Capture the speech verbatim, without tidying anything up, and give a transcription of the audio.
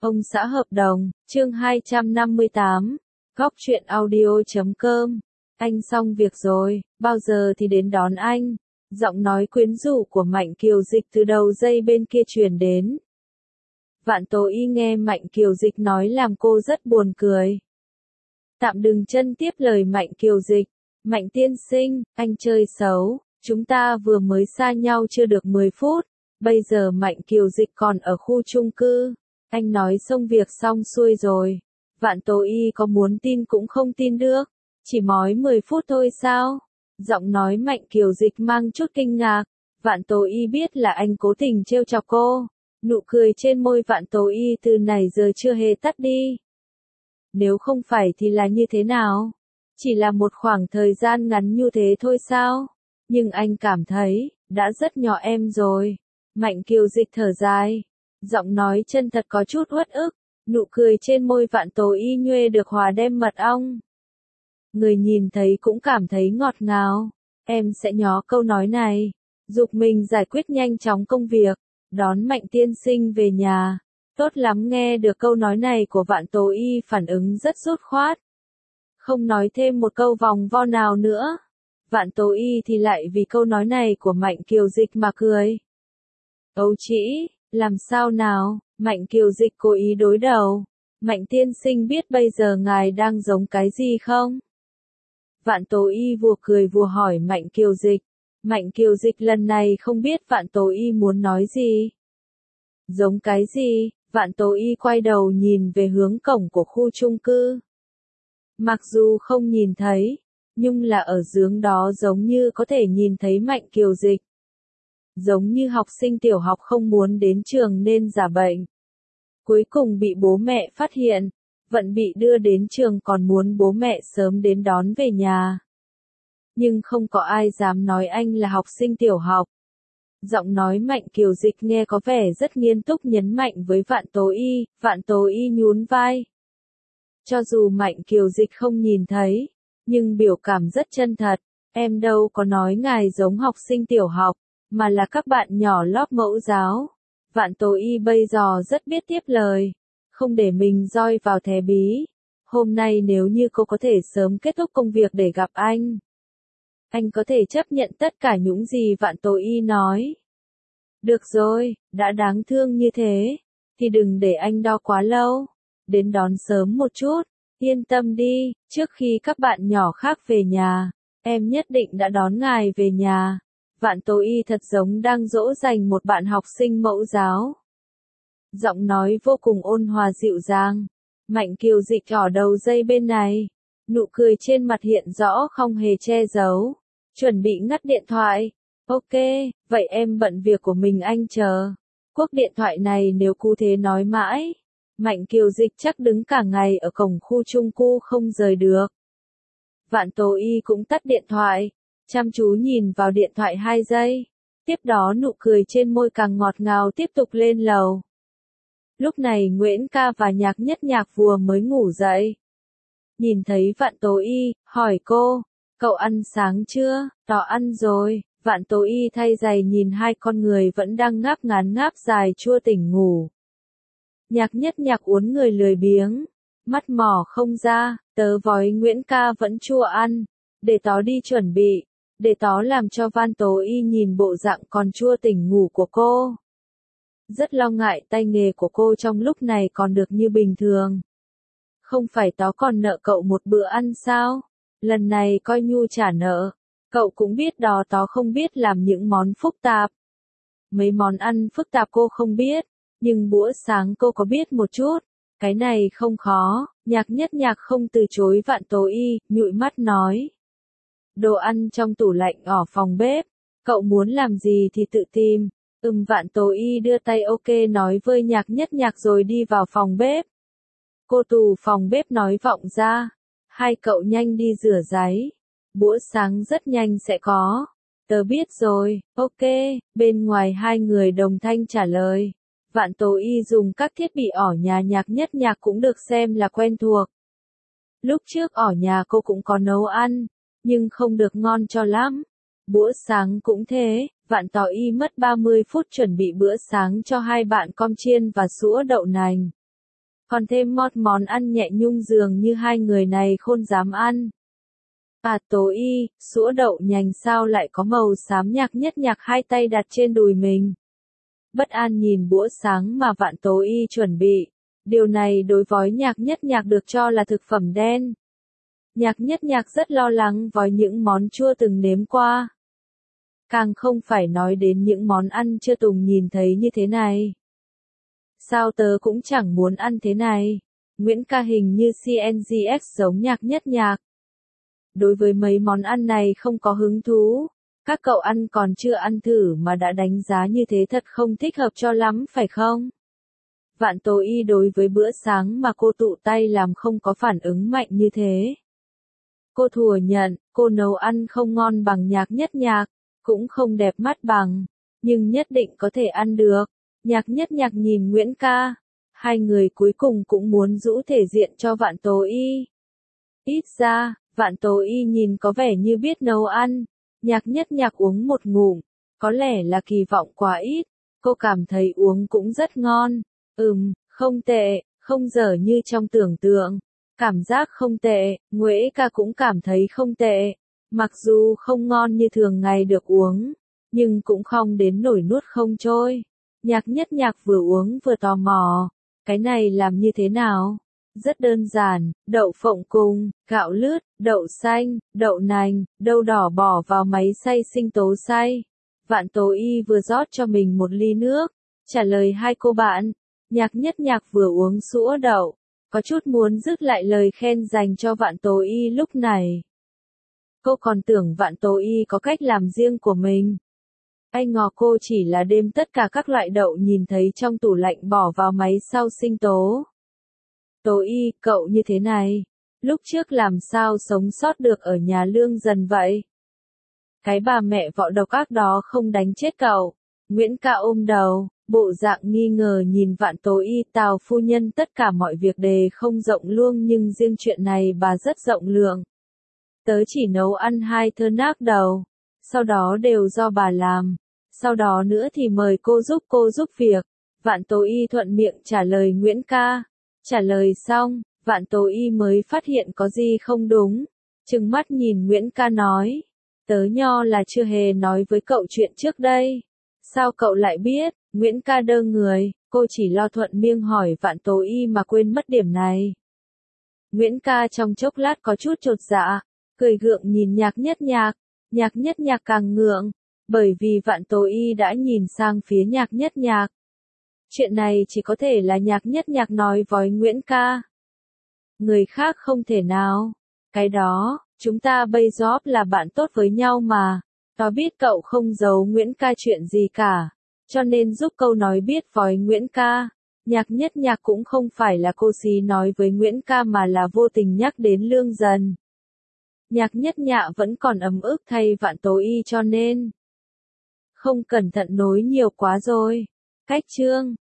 Ông xã hợp đồng, chương hai trăm năm mươi tám, góc truyện audio chấm com. Anh xong việc rồi, bao giờ thì đến đón anh? Giọng nói quyến rũ của Mạnh Kiều Dịch từ đầu dây bên kia truyền đến. Vạn Tố Y nghe Mạnh Kiều Dịch nói làm cô rất buồn cười. Tạm đừng chân tiếp lời Mạnh Kiều Dịch. Mạnh tiên sinh, anh chơi xấu, chúng ta vừa mới xa nhau chưa được mười phút, bây giờ Mạnh Kiều Dịch còn ở khu chung cư. Anh nói xong việc xong xuôi rồi. Vạn Tố Y có muốn tin cũng không tin được. Chỉ mói mười phút thôi sao? Giọng nói Mạnh Kiều Dịch mang chút kinh ngạc. Vạn Tố Y biết là anh cố tình trêu chọc cô. Nụ cười trên môi Vạn Tố Y từ nãy giờ chưa hề tắt đi. Nếu không phải thì là như thế nào? Chỉ là một khoảng thời gian ngắn như thế thôi sao? Nhưng anh cảm thấy, đã rất nhỏ em rồi. Mạnh Kiều Dịch thở dài. Giọng nói chân thật có chút uất ức. Nụ cười trên môi Vạn Tố Y nhuê được hòa đem mật ong. Người nhìn thấy cũng cảm thấy ngọt ngào. Em sẽ nhó câu nói này. Giục mình giải quyết nhanh chóng công việc. Đón Mạnh tiên sinh về nhà. Tốt lắm, nghe được câu nói này của Vạn Tố Y phản ứng rất dứt khoát. Không nói thêm một câu vòng vo nào nữa. Vạn Tố Y thì lại vì câu nói này của Mạnh Kiều Dịch mà cười. Âu chỉ, làm sao nào? Mạnh Kiều Dịch cố ý đối đầu. Mạnh tiên sinh biết bây giờ ngài đang giống cái gì không? Vạn Tố Y vừa cười vừa hỏi Mạnh Kiều Dịch. Mạnh Kiều Dịch lần này không biết Vạn Tố Y muốn nói gì. Giống cái gì? Vạn Tố Y quay đầu nhìn về hướng cổng của khu chung cư. Mặc dù không nhìn thấy, nhưng là ở hướng đó giống như có thể nhìn thấy Mạnh Kiều Dịch. Giống như học sinh tiểu học không muốn đến trường nên giả bệnh. Cuối cùng bị bố mẹ phát hiện, vẫn bị đưa đến trường còn muốn bố mẹ sớm đến đón về nhà. Nhưng không có ai dám nói anh là học sinh tiểu học. Giọng nói Mạnh Kiều Dịch nghe có vẻ rất nghiêm túc nhấn mạnh với Vạn Tố Y, Vạn Tố Y nhún vai. Cho dù Mạnh Kiều Dịch không nhìn thấy, nhưng biểu cảm rất chân thật, em đâu có nói ngài giống học sinh tiểu học, mà là các bạn nhỏ lớp mẫu giáo. Vạn Tố Y bây giờ rất biết tiếp lời, không để mình roi vào thé bí. Hôm nay nếu như cô có thể sớm kết thúc công việc để gặp anh, anh có thể chấp nhận tất cả những gì Vạn Tố Y nói. Được rồi, đã đáng thương như thế, thì đừng để anh đo quá lâu. Đến đón sớm một chút, yên tâm đi, trước khi các bạn nhỏ khác về nhà, em nhất định đã đón ngài về nhà. Vạn Tố Y thật giống đang dỗ dành một bạn học sinh mẫu giáo. Giọng nói vô cùng ôn hòa dịu dàng. Mạnh Kiều Dịch ở đầu dây bên này. Nụ cười trên mặt hiện rõ không hề che giấu. Chuẩn bị ngắt điện thoại. Ok, vậy em bận việc của mình anh chờ. Cuộc điện thoại này nếu cứ thế nói mãi. Mạnh Kiều Dịch chắc đứng cả ngày ở cổng khu chung cư không rời được. Vạn Tố Y cũng tắt điện thoại. Chăm chú nhìn vào điện thoại hai giây. Tiếp đó nụ cười trên môi càng ngọt ngào tiếp tục lên lầu. Lúc này Nguyễn Ca và Nhạc Nhất Nhạc vừa mới ngủ dậy. Nhìn thấy Vạn Tố Y, hỏi cô, cậu ăn sáng chưa? Tỏ ăn rồi. Vạn Tố Y thay giày nhìn hai con người vẫn đang ngáp ngắn ngáp dài chua tỉnh ngủ. Nhạc Nhất Nhạc uốn người lười biếng, mắt mỏ không ra, tớ vói Nguyễn Ca vẫn chua ăn, để tó đi chuẩn bị, để tó làm cho Vạn Tố Y nhìn bộ dạng còn chua tỉnh ngủ của cô. Rất lo ngại tay nghề của cô trong lúc này còn được như bình thường. Không phải tó còn nợ cậu một bữa ăn sao? Lần này coi như trả nợ. Cậu cũng biết đó tó không biết làm những món phức tạp. Mấy món ăn phức tạp cô không biết, nhưng bữa sáng cô có biết một chút. Cái này không khó. Nhạc Nhất Nhạc không từ chối Vạn Tố Y, nhụi mắt nói. Đồ ăn trong tủ lạnh ở phòng bếp. Cậu muốn làm gì thì tự tìm. Ừm Vạn Tố Y đưa tay ok nói với Nhạc Nhất Nhạc rồi đi vào phòng bếp. Cô tù phòng bếp nói vọng ra. Hai cậu nhanh đi rửa ráy. Bữa sáng rất nhanh sẽ có. Tớ biết rồi, ok, bên ngoài hai người đồng thanh trả lời. Vạn Tố Y dùng các thiết bị ở nhà Nhạc Nhất Nhạc cũng được xem là quen thuộc. Lúc trước ở nhà cô cũng có nấu ăn, nhưng không được ngon cho lắm. Bữa sáng cũng thế, Vạn Tố Y mất ba mươi phút chuẩn bị bữa sáng cho hai bạn com chiên và sữa đậu nành. còn thêm mót món ăn nhẹ nhung dường như hai người này khôn dám ăn. À Tố Y, sữa đậu nhành sao lại có màu xám nhạt nhất nhạc hai tay đặt trên đùi mình. Bất an nhìn bữa sáng mà Vạn Tố Y chuẩn bị. Điều này đối với nhạc nhất nhạc được cho là thực phẩm đen. Nhạc nhất nhạc rất lo lắng với những món chua từng nếm qua. Càng không phải nói đến những món ăn chưa từng nhìn thấy như thế này. Sao tớ cũng chẳng muốn ăn thế này. Nguyễn Ca hình như xê en giê ích giống nhạc nhất nhạc. Đối với mấy món ăn này không có hứng thú. Các cậu ăn còn chưa ăn thử mà đã đánh giá như thế thật không thích hợp cho lắm phải không? Vạn Tố Y đối với bữa sáng mà cô tụ tay làm không có phản ứng mạnh như thế. Cô thừa nhận, cô nấu ăn không ngon bằng nhạc nhất nhạc, cũng không đẹp mắt bằng, nhưng nhất định có thể ăn được. Nhạc nhất nhạc nhìn Nguyễn Ca, hai người cuối cùng cũng muốn giữ thể diện cho Vạn Tố Y. Ít ra, Vạn Tố Y nhìn có vẻ như biết nấu ăn, nhạc nhất nhạc uống một ngụm, có lẽ là kỳ vọng quá ít, cô cảm thấy uống cũng rất ngon, ừm, không tệ, không dở như trong tưởng tượng. Cảm giác không tệ, Nguyễn Ca cũng cảm thấy không tệ. Mặc dù không ngon như thường ngày được uống, nhưng cũng không đến nổi nuốt không trôi. Nhạc nhất nhạc vừa uống vừa tò mò. Cái này làm như thế nào? Rất đơn giản, đậu phộng cùng, gạo lứt, đậu xanh, đậu nành, đậu đỏ bỏ vào máy xay sinh tố xay. Vạn Tố Y vừa rót cho mình một ly nước, trả lời hai cô bạn. Nhạc nhất nhạc vừa uống sữa đậu. Có chút muốn dứt lại lời khen dành cho Vạn Tố Y lúc này. Cô còn tưởng Vạn Tố Y có cách làm riêng của mình. Ai ngờ cô chỉ là đem tất cả các loại đậu nhìn thấy trong tủ lạnh bỏ vào máy sau sinh tố. Tố Y, cậu như thế này, lúc trước làm sao sống sót được ở nhà Lương Dần vậy? Cái bà mẹ vợ độc ác đó không đánh chết cậu. Nguyễn Ca ôm đầu. Bộ dạng nghi ngờ nhìn Vạn Tố Y. Tào phu nhân tất cả mọi việc đề không rộng luông nhưng riêng chuyện này bà rất rộng lượng. Tớ chỉ nấu ăn hai thơ nác đầu, sau đó đều do bà làm, sau đó nữa thì mời cô giúp cô giúp việc. Vạn Tố Y thuận miệng trả lời Nguyễn Ca. Trả lời xong, Vạn Tố Y mới phát hiện có gì không đúng, trừng mắt nhìn Nguyễn Ca nói, tớ nho là chưa hề nói với cậu chuyện trước đây. Sao cậu lại biết? Nguyễn Ca đơ người, cô chỉ lo thuận miệng hỏi Vạn Tố Y mà quên mất điểm này. Nguyễn Ca trong chốc lát có chút chột dạ, cười gượng nhìn nhạc nhất nhạc, nhạc nhất nhạc càng ngượng, bởi vì Vạn Tố Y đã nhìn sang phía nhạc nhất nhạc. Chuyện này chỉ có thể là nhạc nhất nhạc nói với Nguyễn Ca. Người khác không thể nào. Cái đó, chúng ta bây giờ là bạn tốt với nhau mà. Tớ biết cậu không giấu Nguyễn Ca chuyện gì cả. Cho nên giúp câu nói biết với Nguyễn Ca. Nhạc nhất nhạc cũng không phải là cô xí nói với Nguyễn Ca mà là vô tình nhắc đến Lương Dần. Nhạc nhất nhạc vẫn còn ấm ức thay Vạn Tố Y cho nên không cẩn thận nối nhiều quá rồi. Cách chương